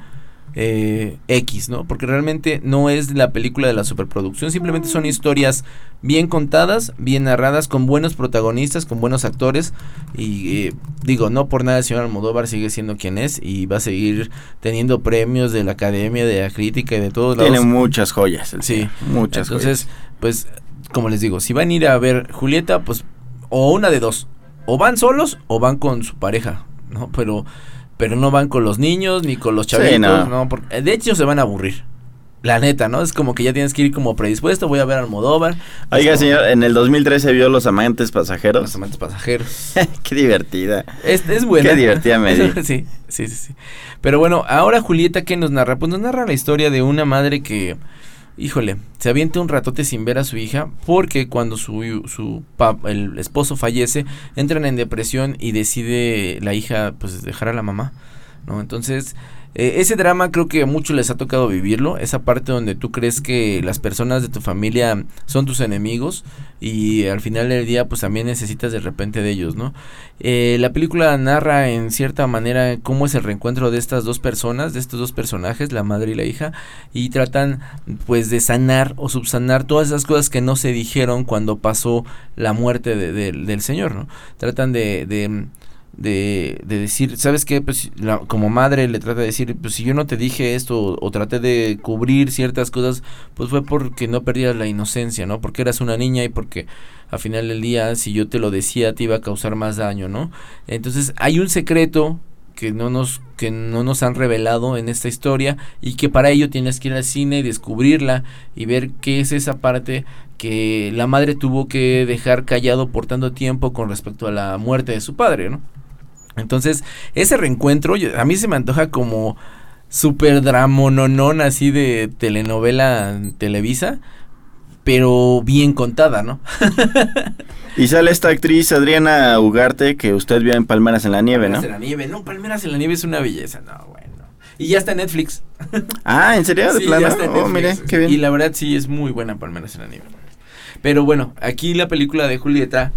X, ¿no? Porque realmente no es la película de la superproducción, simplemente son historias bien contadas, bien narradas, con buenos protagonistas, con buenos actores y digo, no por nada el señor Almodóvar sigue siendo quien es y va a seguir teniendo premios de la academia, de la crítica y de todos lados. Tiene muchas joyas. Sí, muchas entonces, joyas. pues, como les digo, si van a ir a ver Julieta, pues, o una de dos, o van solos o van con su pareja, ¿no? Pero no van con los niños ni con los chavitos, sí, no, porque de hecho se van a aburrir. La neta, ¿no? Es como que ya tienes que ir como predispuesto, voy a ver a Almodóvar. Oiga, señor, en el 2013 vio Los Amantes Pasajeros. Los Amantes Pasajeros. Qué divertida. Es buena. Qué divertida me di. Sí. Pero bueno, ahora Julieta, ¿qué nos narra? Pues nos narra la historia de una madre que, híjole, se avienta un ratote sin ver a su hija porque cuando el esposo fallece, entran en depresión y decide la hija pues dejar a la mamá, ¿no? Entonces, ese drama creo que a muchos les ha tocado vivirlo, esa parte donde tú crees que las personas de tu familia son tus enemigos y al final del día pues también necesitas de repente de ellos, ¿no? La película narra en cierta manera cómo es el reencuentro de estas dos personas, de estos dos personajes, la madre y la hija, y tratan pues de sanar o subsanar todas esas cosas que no se dijeron cuando pasó la muerte del señor, ¿no? Tratan de decir, ¿sabes qué? Pues como madre le trata de decir, pues si yo no te dije esto o traté de cubrir ciertas cosas, pues fue porque no perdías la inocencia, ¿no? Porque eras una niña y porque al final del día si yo te lo decía te iba a causar más daño, ¿no? Entonces hay un secreto que no nos han revelado en esta historia y que para ello tienes que ir al cine y descubrirla y ver qué es esa parte que la madre tuvo que dejar callado por tanto tiempo con respecto a la muerte de su padre, ¿no? Entonces, ese reencuentro a mí se me antoja como súper dramononón así de telenovela Televisa, pero bien contada, ¿no? Y sale esta actriz Adriana Ugarte que usted vio en Palmeras en la Nieve, ¿no? Palmeras en la Nieve, no, Palmeras en la Nieve es una belleza, no, bueno. Y ya está en Netflix. Ah, ¿en serio? ¿De sí, plano? Ya está en Netflix. Oh, mire, qué bien. Y la verdad sí es muy buena Palmeras en la Nieve. Pero bueno, aquí la película de Julieta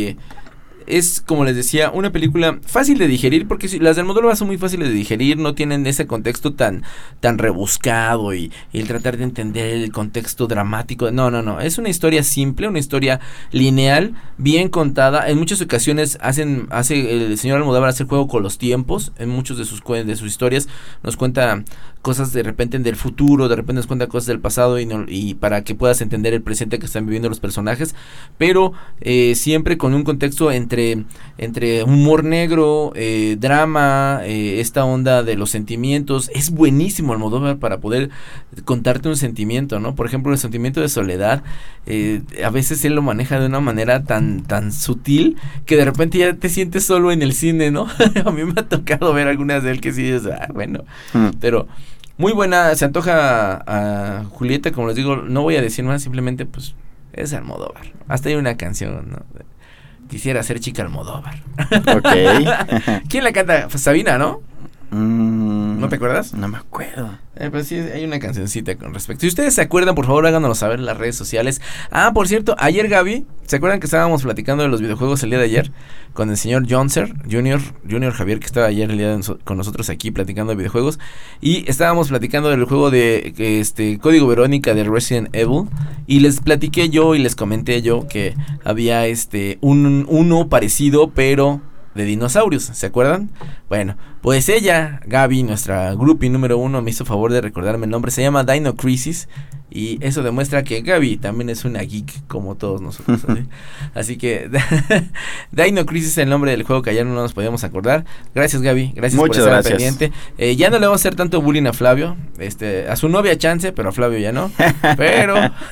es, como les decía, una película fácil de digerir, porque las de Almodóvar son muy fáciles de digerir, no tienen ese contexto tan rebuscado y el tratar de entender el contexto dramático. No, es una historia simple, una historia lineal, bien contada. En muchas ocasiones hace el señor Almodóvar hace el juego con los tiempos, en muchos de sus historias nos cuenta cosas de repente del futuro, de repente nos cuenta cosas del pasado y para que puedas entender el presente que están viviendo los personajes, pero siempre con un contexto entre humor negro, drama, esta onda de los sentimientos. Es buenísimo Almodóvar para poder contarte un sentimiento, ¿no? Por ejemplo, el sentimiento de soledad, a veces él lo maneja de una manera tan sutil que de repente ya te sientes solo en el cine, ¿no? A mí me ha tocado ver algunas de él que sí es, bueno, pero muy buena, se antoja a Julieta, como les digo, no voy a decir más, simplemente pues es Almodóvar. Hasta hay una canción, ¿no? Quisiera ser chica Almodóvar. Ok. ¿Quién la canta? Pues Sabina, ¿no? ¿No te acuerdas? No me acuerdo. Pues sí, hay una cancioncita con respecto. Si ustedes se acuerdan, por favor, háganoslo saber en las redes sociales. Por cierto, ayer, Gaby, ¿se acuerdan que estábamos platicando de los videojuegos el día de ayer? Con el señor Jonser, Junior Javier, que estaba ayer el día con nosotros aquí platicando de videojuegos. Y estábamos platicando del juego de Código Verónica de Resident Evil. Y les platiqué yo y les comenté yo que había uno parecido, pero de dinosaurios, ¿se acuerdan? Bueno, pues ella, Gaby, nuestra groupie número 1, me hizo favor de recordarme el nombre. Se llama Dino Crisis. Y eso demuestra que Gaby también es una geek como todos nosotros, ¿sí? Así que Dino Crisis es el nombre del juego que ayer no nos podíamos acordar. Gracias, Gaby, gracias Muchas por estar gracias. pendiente. Ya no le vamos a hacer tanto bullying a Flavio, a su novia chance, pero a Flavio ya no. Pero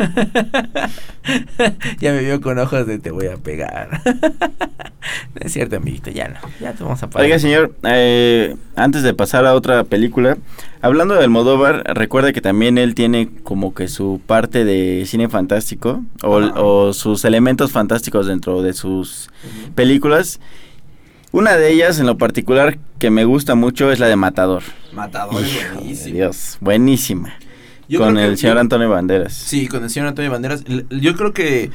ya me vio con ojos de te voy a pegar. No es cierto, amiguito, ya no, ya te vamos a pagar. Oiga, señor, antes de pasar a otra película, hablando de Almodóvar, recuerda que también él tiene como que su parte de cine fantástico o sus elementos fantásticos dentro de sus películas. Una de ellas, en lo particular, que me gusta mucho es la de Matador. Matador es buenísimo. Dios, buenísima. Yo con creo el señor Antonio Banderas. Sí, con el señor Antonio Banderas. Yo creo que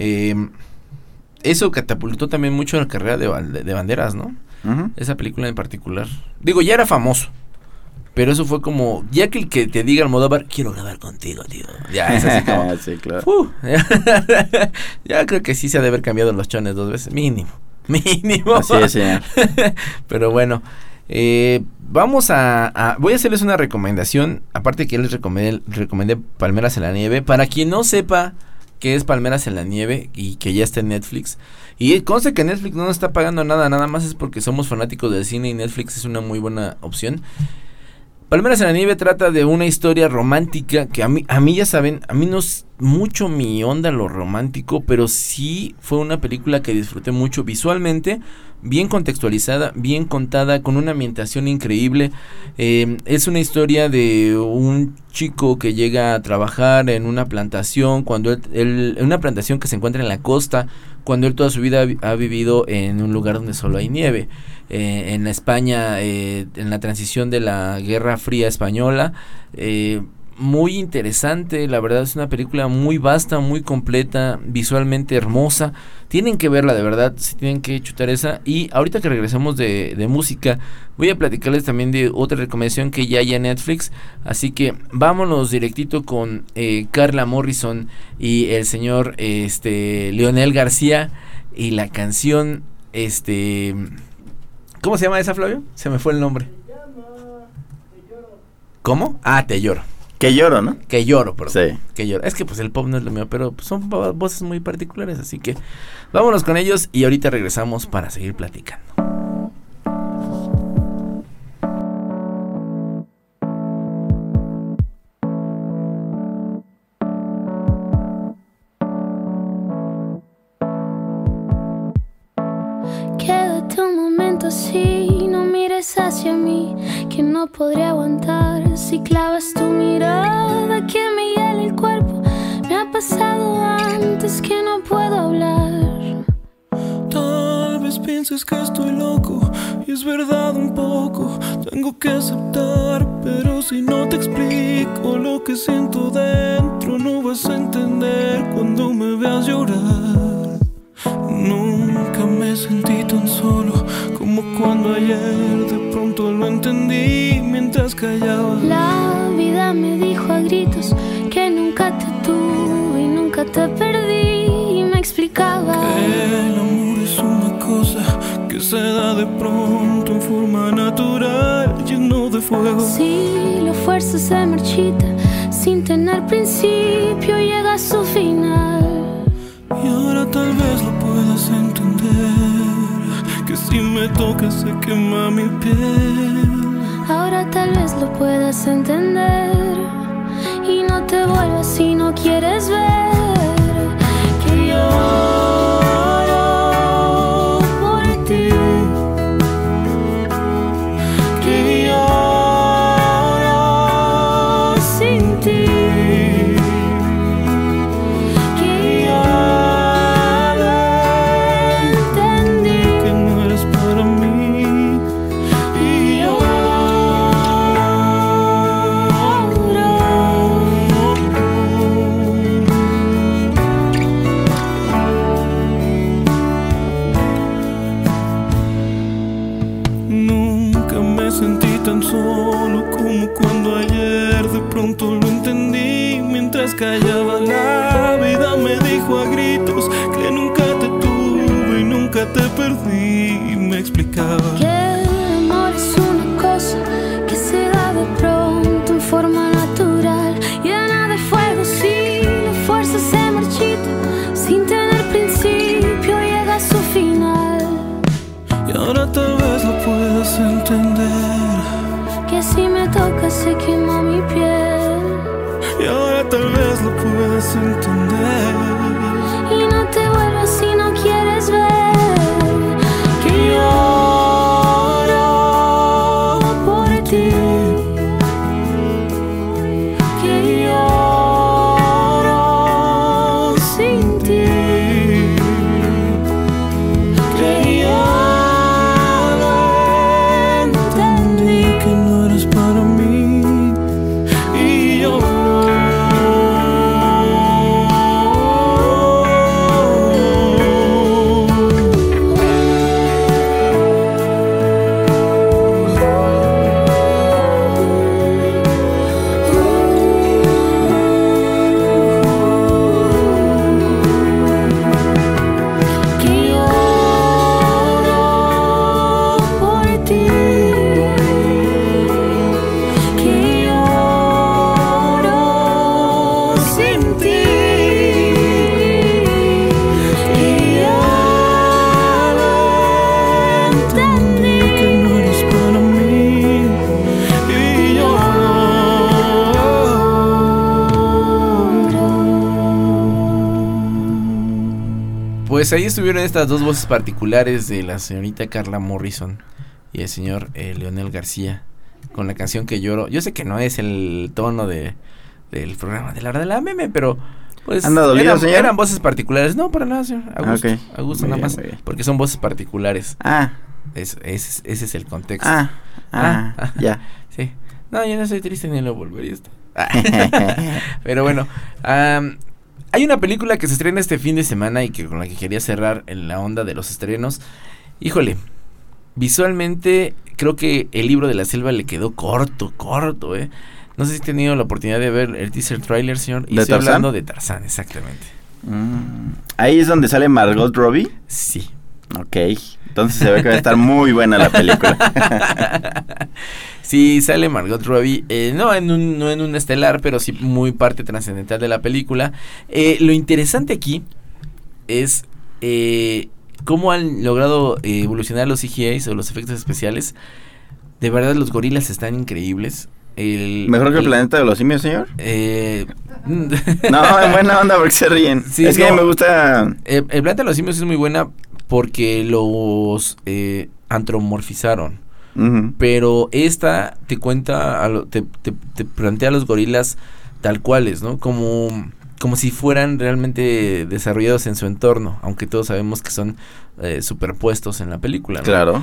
eso catapultó también mucho la carrera de Banderas, ¿no? Uh-huh. Esa película en particular. Digo, ya era famoso, pero eso fue como, ya que el que te diga Almodóvar, quiero grabar contigo, tío. Ya es así como, sí, claro. ya creo que sí se ha de haber cambiado los chones 2 veces, mínimo. Así es, señor. Pero bueno, vamos voy a hacerles una recomendación, aparte que les recomendé Palmeras en la Nieve. Para quien no sepa qué es Palmeras en la Nieve y que ya está en Netflix, y conste que Netflix no nos está pagando nada más es porque somos fanáticos del cine y Netflix es una muy buena opción. Palmeras en la Nieve trata de una historia romántica que a mí ya saben, a mí no es mucho mi onda lo romántico, pero sí fue una película que disfruté mucho visualmente, bien contextualizada, bien contada, con una ambientación increíble. Es una historia de un chico que llega a trabajar en una plantación, cuando en una plantación que se encuentra en la costa, cuando él toda su vida ha vivido en un lugar donde solo hay nieve. En España, en la transición de la Guerra Fría Española, muy interesante, la verdad es una película muy vasta, muy completa, visualmente hermosa. Tienen que verla, de verdad, si tienen que chutar esa. Y ahorita que regresamos de música, voy a platicarles también de otra recomendación que ya hay en Netflix. Así que vámonos directito con Carla Morrison y el señor Leonel García y la canción ¿cómo se llama esa, Flavio? Se me fue el nombre. ¿Cómo? Te lloro. Que lloro, ¿no? Que lloro, perdón. Sí. Que lloro. Es que pues el pop no es lo mío, pero pues, son voces muy particulares, así que vámonos con ellos y ahorita regresamos para seguir platicando. Quédate un momento así, no mires hacia mí, que no podré aguantar si clavas tu mirada que me hiela el cuerpo. Me ha pasado antes que no puedo hablar. Tal vez pienses que estoy loco, y es verdad un poco. Tengo que aceptar, pero si no te explico lo que siento dentro, no vas a entender cuando me veas llorar. Nunca me sentí tan solo como cuando ayer de pronto lo entendí mientras callaba. La vida me dijo a gritos que nunca te tuve y nunca te perdí, y me explicaba que el amor es una cosa que se da de pronto en forma natural, lleno de fuego. si la fuerza se marchita sin tener principio, llega a su final. Y ahora tal vez lo puedas entender, que si me tocas se quema mi piel. Ahora tal vez lo puedas entender y no te vuelvas si no quieres ver que lloro por ti, que lloro sin ti, que ya lo callaba la vida, me dijo a gritos que nunca te tuve y nunca te perdí. Y me explicaba que el amor es una cosa que se da de pronto en forma natural, llena de fuego, si la fuerza se marchita, sin tener principio llega a su final. y ahora tal vez lo puedas entender, Que si me tocas se quema mi piel y ahora tal vez lo puedas entender. y no te vuelvas si no quieres ver que lloro por ti, que lloro sin ti, que yo no entendí. Que no eres para mí y yo Que lloro por ti, que lloro sin ti, que yo no entendí. que no eres para mí y yo Pues ahí estuvieron estas dos voces particulares de la señorita Carla Morrison y el señor Leonel García con la canción Que Lloro. Yo sé que no es el tono del programa de la meme, pero pues ¿Anda dolido, señor? eran voces particulares. No, para nada, señor. A gusto, Ok. a gusto Muy nada bien, más, muy bien. porque son voces particulares. Ah, Ese es el contexto. ya. Sí. No, yo no estoy triste ni lo volvería a estar. Pero bueno, hay una película que se estrena este fin de semana y que con la que quería cerrar en la onda de los estrenos. Híjole, visualmente creo que El Libro de la Selva le quedó corto, No sé si he tenido la oportunidad de ver el teaser trailer, señor. Y ¿De estoy Tarzán? hablando de Tarzán, exactamente. Ahí es donde sale Margot Robbie. Sí. Ok, entonces se ve que va a estar muy buena la película. Sí, sale Margot Robbie, no en un estelar, pero sí muy parte trascendental de la película. Lo interesante aquí es cómo han logrado evolucionar los CGIs o los efectos especiales. De verdad, los gorilas están increíbles. ¿Mejor que el planeta de los simios, señor? No, en buena onda porque se ríen. Sí, es que no, me gusta... el planeta de los simios es muy buena porque los antropomorfizaron. Ujú. Pero esta te cuenta, te plantea a los gorilas tal cuales, ¿no? Como si fueran realmente desarrollados en su entorno, aunque todos sabemos que son superpuestos en la película, ¿no? Claro.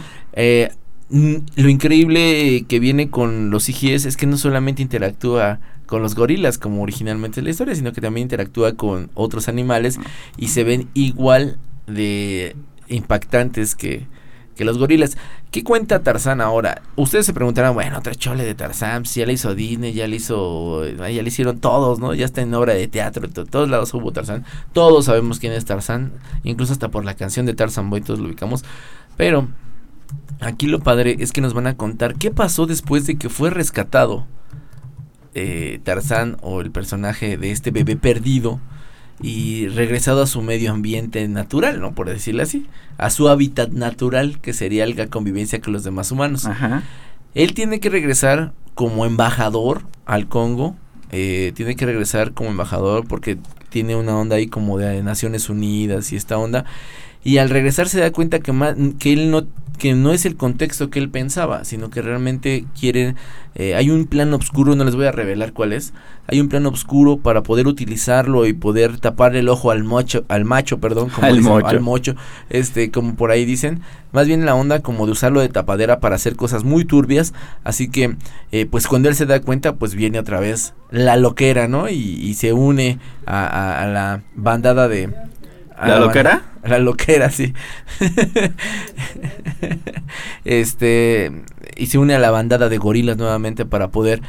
Lo increíble que viene con los CGIs es que no solamente interactúa con los gorilas como originalmente es la historia, sino que también interactúa con otros animales y se ven igual de impactantes que los gorilas. ¿Qué cuenta Tarzán ahora? Ustedes se preguntarán, bueno, otra chole de Tarzán, si ya le hizo Disney, ya le hicieron todos, ¿no? Ya está en obra de teatro, todos lados hubo Tarzán. Todos sabemos quién es Tarzán, incluso hasta por la canción de Tarzan Boy todos lo ubicamos. Pero aquí lo padre es que nos van a contar qué pasó después de que fue rescatado Tarzán, o el personaje de este bebé perdido, y regresado a su medio ambiente natural, ¿no? Por decirlo así, a su hábitat natural, que sería la convivencia con los demás humanos. Ajá. Él tiene que regresar como embajador al Congo, tiene que regresar como embajador porque tiene una onda ahí como de Naciones Unidas y esta onda, y al regresar se da cuenta que no es el contexto que él pensaba, sino que realmente quieren, hay un plan oscuro, no les voy a revelar cuál es, hay un plan oscuro para poder utilizarlo y poder tapar el ojo al mocho, como Al dicen, mocho. al mocho, como por ahí dicen, más bien la onda como de usarlo de tapadera para hacer cosas muy turbias, así que pues cuando él se da cuenta, pues viene otra vez la loquera, ¿no? Y se une a la bandada de ¿La loquera? La loquera, sí. Y se une a la bandada de gorilas nuevamente para poder,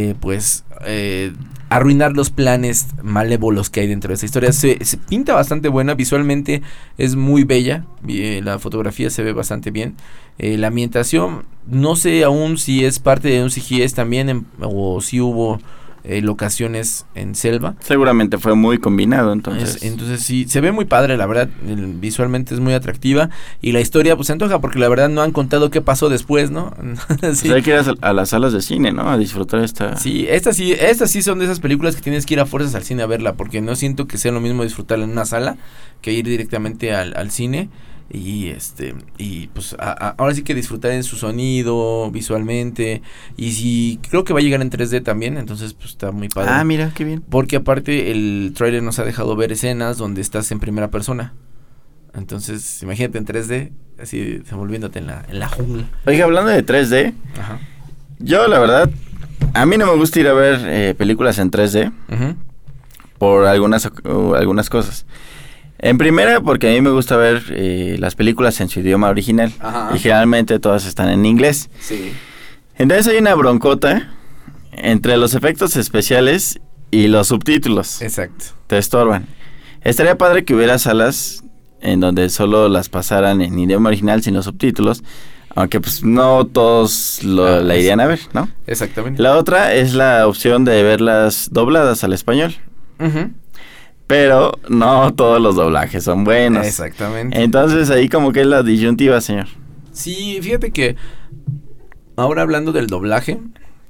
arruinar los planes malévolos que hay dentro de esta historia. Se pinta bastante buena, visualmente es muy bella, la fotografía se ve bastante bien. La ambientación, no sé aún si es parte de un CGI también o si hubo locaciones en selva. Seguramente fue muy combinado, entonces Sí, se ve muy padre, la verdad, visualmente es muy atractiva y la historia pues se antoja porque la verdad no han contado qué pasó después, ¿no? Sí. Hay que ir a las salas de cine, ¿no? A disfrutar esta. Sí, estas sí son de esas películas que tienes que ir a fuerzas al cine a verla porque no siento que sea lo mismo disfrutarla en una sala que ir directamente al cine. Y pues ahora sí que disfrutar en su sonido, visualmente. Y si creo que va a llegar en 3D también, entonces pues está muy padre. Ah, mira, qué bien. Porque aparte el trailer nos ha dejado ver escenas donde estás en primera persona. Entonces, imagínate en 3D, así desenvolviéndote en la jungla. Oiga, hablando de 3D, Ajá. Yo la verdad, a mí no me gusta ir a ver películas en 3D Uh-huh. por algunas cosas. En primera, porque a mí me gusta ver las películas en su idioma original. Ajá. Y generalmente todas están en inglés. Sí. Entonces hay una broncota entre los efectos especiales y los subtítulos. Exacto. Te estorban. Estaría padre que hubiera salas en donde solo las pasaran en idioma original sin los subtítulos, aunque pues no todos la irían a ver, ¿no? Exactamente. La otra es la opción de verlas dobladas al español. Uh-huh. Pero no todos los doblajes son buenos. Exactamente. Entonces ahí como que es la disyuntiva, señor. Sí, fíjate que ahora hablando del doblaje,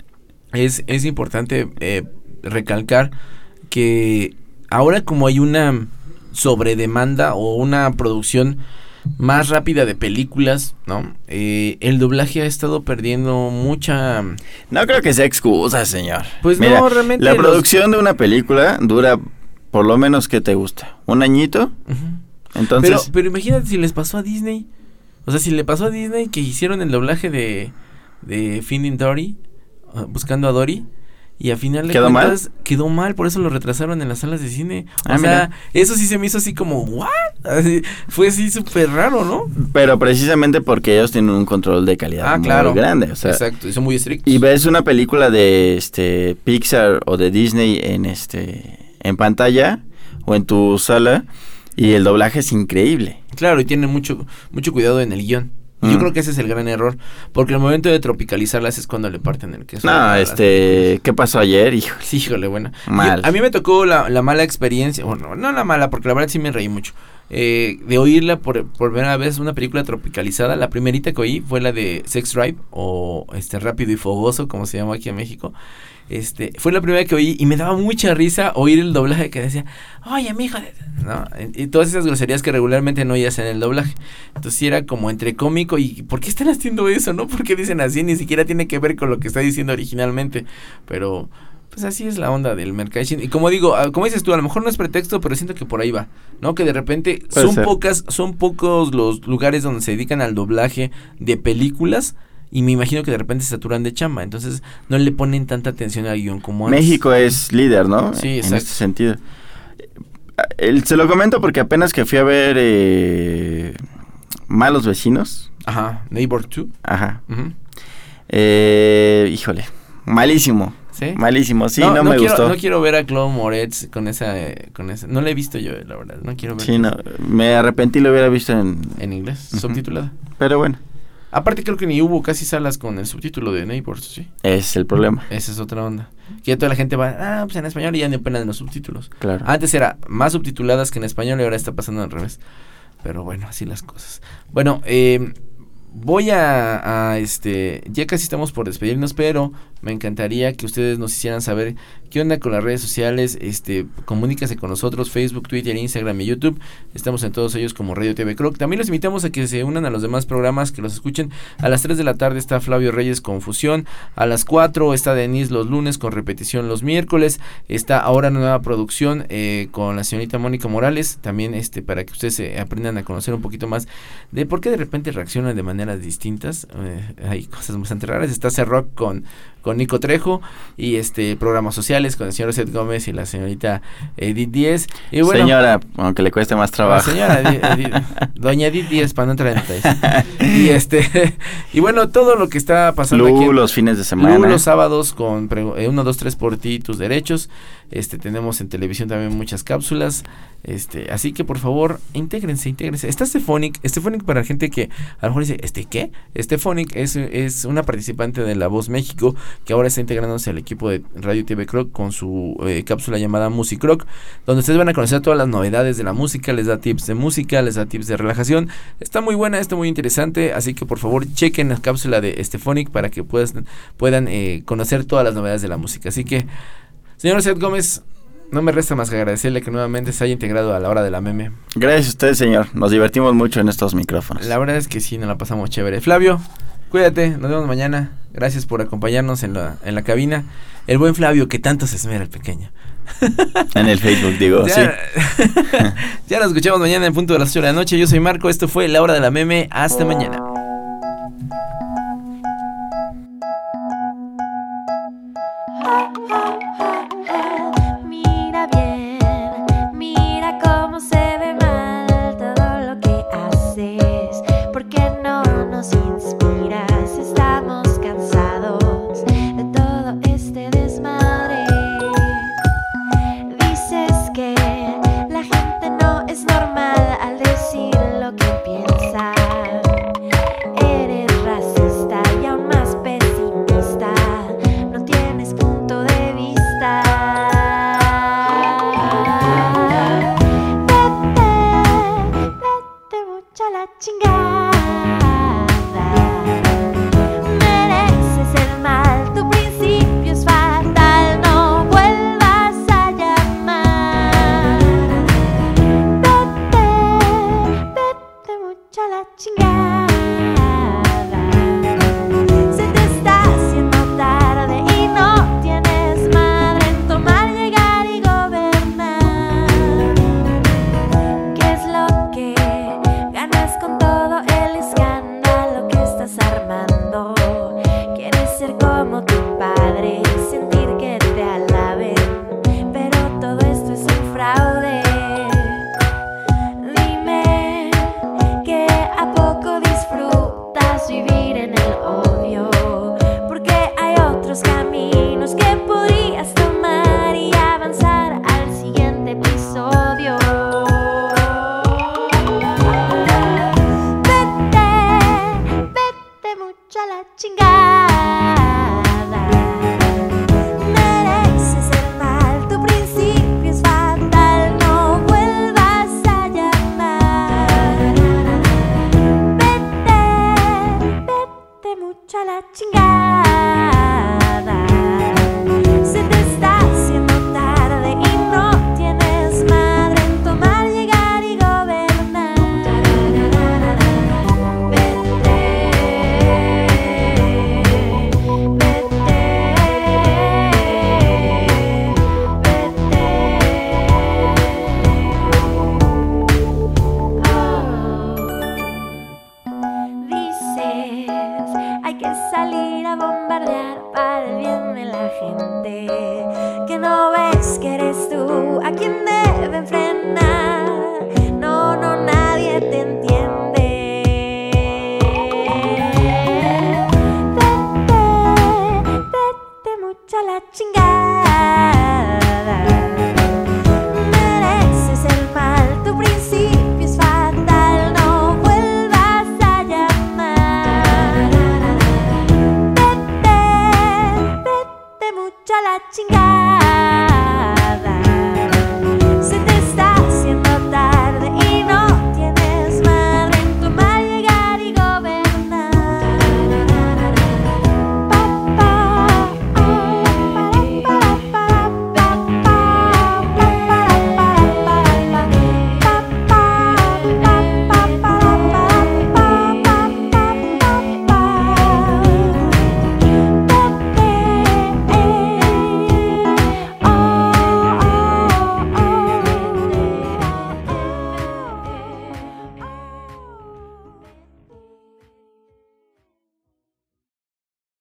es importante recalcar que ahora como hay una sobredemanda o una producción más rápida de películas, ¿no? El doblaje ha estado perdiendo mucha... No creo que sea excusa, señor. Pues mira, no, realmente la producción de una película dura por lo menos, ¿qué te gusta? ¿Un añito? Uh-huh. Entonces... Pero imagínate si les pasó a Disney. O sea, si le pasó a Disney que hicieron el doblaje de Finding Dory, buscando a Dory, y al final de cuentas quedó mal, por eso lo retrasaron en las salas de cine. O sea, mira. Eso sí se me hizo así como, ¿what? Así, fue así súper raro, ¿no? Pero precisamente porque ellos tienen un control de calidad muy grande. O sea, exacto, y son muy estrictos. Y ves una película de Pixar o de Disney en pantalla o en tu sala y el doblaje es increíble. Claro, y tienen mucho cuidado en el guión. Yo creo que ese es el gran error, porque el momento de tropicalizarlas es cuando le parten el queso. No, ¿qué pasó ayer? Híjole. Sí, híjole, bueno. Mal. A mí me tocó la mala experiencia, bueno, no la mala, porque la verdad sí me reí mucho, de oírla por primera vez una película tropicalizada. La primerita que oí fue la de Sex Drive, o Rápido y Fogoso, como se llama aquí en México. Fue la primera que oí y me daba mucha risa oír el doblaje que decía, oye, mi hijo, ¿no? Y todas esas groserías que regularmente no oías en el doblaje. Entonces sí era como entre cómico y ¿por qué están haciendo eso, no? ¿Por qué dicen así? Ni siquiera tiene que ver con lo que está diciendo originalmente. Pero pues así es la onda del merchandising. Y como digo, como dices tú, a lo mejor no es pretexto, pero siento que por ahí va, ¿no? Que de repente son pocos los lugares donde se dedican al doblaje de películas. Y me imagino que de repente se saturan de chamba, entonces no le ponen tanta atención al guión como antes. México es líder, ¿no? Sí, exacto. En este sentido. Se lo comento porque apenas que fui a ver Malos Vecinos. Ajá, Neighbor 2. Ajá. Uh-huh. Híjole, malísimo. ¿Sí? Malísimo, sí, no me gustó. No quiero ver a Chloe Moretz con esa... No la he visto yo, la verdad, no quiero ver. Sí, no, me arrepentí, lo hubiera visto en inglés, uh-huh. subtitulada. Pero bueno. Aparte creo que ni hubo casi salas con el subtítulo de Neighbors, ¿sí? Es el problema. Esa es otra onda. Que ya toda la gente va, pues en español y ya ni apenas en los subtítulos. Claro. Antes era más subtituladas que en español y ahora está pasando al revés. Pero bueno, así las cosas. Bueno, voy ya casi estamos por despedirnos, pero me encantaría que ustedes nos hicieran saber qué onda con las redes sociales. Comuníquense con nosotros, Facebook, Twitter, Instagram y YouTube. Estamos en todos ellos como Radio TV Croc. También los invitamos a que se unan a los demás programas, que los escuchen. A las 3 de la tarde está Flavio Reyes con Fusión. A las 4 está Denise los lunes con repetición los miércoles. Está ahora una nueva producción con la señorita Mónica Morales. También para que ustedes aprendan a conocer un poquito más de por qué de repente reaccionan de maneras distintas. Hay cosas bastante raras. Está C-Rock con con Nico Trejo, y programas sociales con el señor Seth Gómez y la señorita Edith Díez. Y bueno, señora, aunque le cueste más trabajo. Señora doña Edith Díez, para no entrar en detalles. Y bueno, todo lo que está pasando aquí los fines de semana. Los sábados con 1, 2, 3 por ti y tus derechos. Tenemos en televisión también muchas cápsulas. Así que por favor, intégrense. Está Stephonic para gente que a lo mejor dice, ¿qué? Stephonic es una participante de La Voz México que ahora está integrándose al equipo de Radio TV Croc con su cápsula llamada Music Rock, donde ustedes van a conocer todas las novedades de la música, les da tips de música, les da tips de relajación. Está muy buena, está muy interesante, así que por favor chequen la cápsula de Stephonic para que puedan conocer todas las novedades de la música. Así que, señor Seth Gómez, no me resta más que agradecerle que nuevamente se haya integrado a La Hora de la Meme. Gracias a usted, señor. Nos divertimos mucho en estos micrófonos. La verdad es que sí, nos la pasamos chévere. Flavio, cuídate, nos vemos mañana. Gracias por acompañarnos en la cabina. El buen Flavio, que tanto se esmera el pequeño. En el Facebook, digo, ya, sí. Ya nos escuchamos mañana en punto de las 8 de la noche. Yo soy Marco, esto fue La Hora de la Meme. Hasta mañana. Mira bien, mira cómo se ve mal todo lo que haces. ¿Por qué no nos inspiras? Estamos cansados de todo este desmadre. Dices que la gente no es normal al decir lo que piensa. Eres racista y aún más pesimista. No tienes punto de vista. Vete mucho a la chingada. Mereces el mal, tu principio es fatal. No vuelvas a llamar. Vete mucho a la chingada. Se te está haciendo tarde y no tienes madre en tomar, llegar y gobernar. ¿Qué es lo que ganas con todo el escándalo que estás armando? Quieres ser como tu padre, sentir que te alaben, pero todo esto es un fraude. Dime que a poco disfrutas vivir en el odio, porque hay otros caminos que podrías tomar y avanzar al siguiente episodio. Vete mucho a la chingada. Mereces el mal, tu principio es fatal. No vuelvas a llamar. Vete mucho a la chingada. Se te está haciendo tarde y no tienes madre en tomar, llegar y gobernar. Dices, hay que salir a bombardear para el bien de la gente. Que no ves que eres tú a quien deben frenar. No, nadie te entiende. Vete mucho a la chingada. Mereces el mal, tu principio es fatal. No vuelvas a llamar. Vete mucho a la chingada.